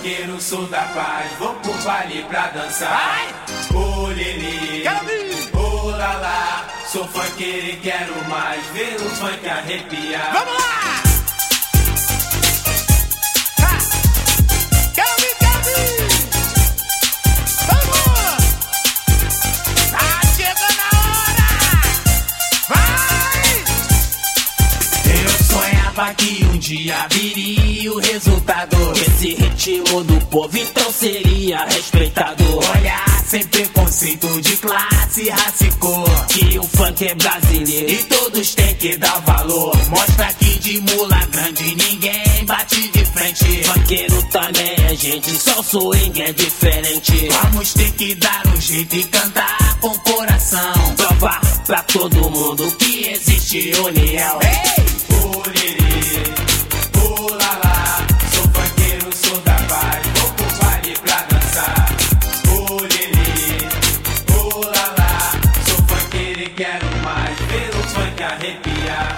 funkeiro, sou da paz, vou pro baile pra dançar. Ô lelê, ô lalá, sou funkeiro e quero mais ver o funk arrepiar. Vamos lá! Que um dia viria o resultado. Esse ritmo do povo então seria respeitado. Olha, sem preconceito de classe, raça e cor, que o funk é brasileiro e todos têm que dar valor. Mostra que de mula grande ninguém bate de frente. Funkeiro também é gente, só o swing é diferente. Vamos ter que dar um jeito e cantar com coração. Provar pra todo mundo que existe união. Ei! Ô lelê, ô lalá, sou funkeiro, sou da paz, vou pro baile pra dançar. Ô lelê, ô lalá, sou funkeiro e quero mais ver o funk arrepiar.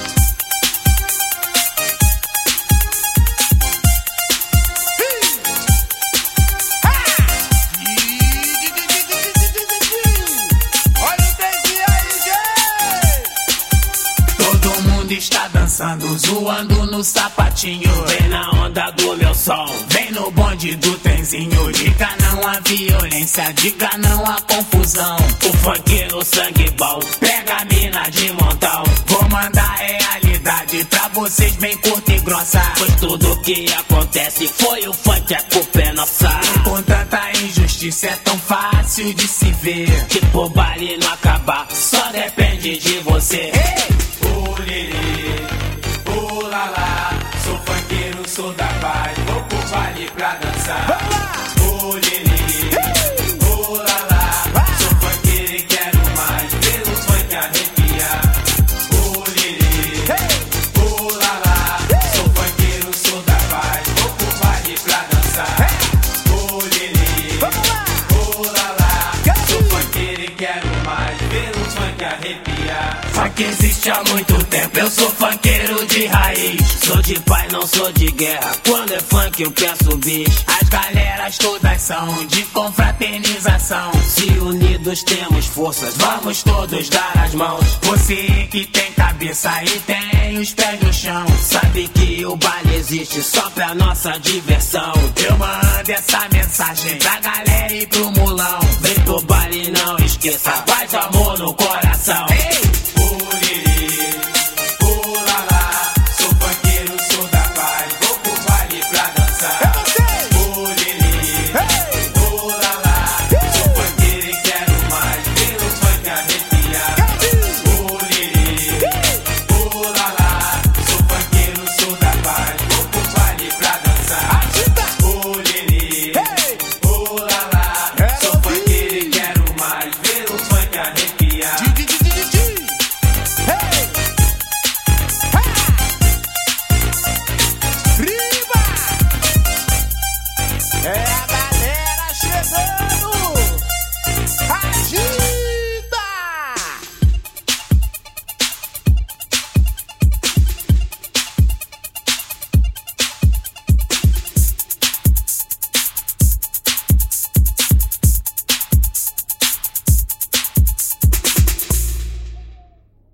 Está dançando, zoando no sapatinho. Vem na onda do meu som, vem no bonde do trenzinho. Diga não à violência, diga não à confusão. O funkeiro sangue bom, pega a mina de montão. Vou mandar realidade pra vocês bem curta e grossa. Pois tudo que acontece foi o funk, a culpa é nossa. Com tanta injustiça é tão fácil de se ver. Que pro baile não acabar, só depende de você. Hey! Ô lelê, ô lalá, sou funkeiro, sou da paz, vou pro baile pra dançar. Ô lelê, ô lalá, sou funkeiro e quero mais ver o funk arrepiar. Ô lelê, ô lalá, sou funkeiro, sou da paz, vou pro baile pra dançar. Ô lelê, ô lalá, sou funkeiro e quero mais ver o funk arrepiar. Funk existe há muito tempo, eu sou funkeiro de raiz. Sou de paz, não sou de guerra, quando é funk eu penso bis. As galeras todas são de confraternização. Se unidos temos forças, vamos todos dar as mãos. Você que tem cabeça e tem os pés no chão, sabe que o baile existe só pra nossa diversão. Eu mando essa mensagem pra galera e pro mulão. Vem pro baile, não esqueça, paz, amor no coração. Ei!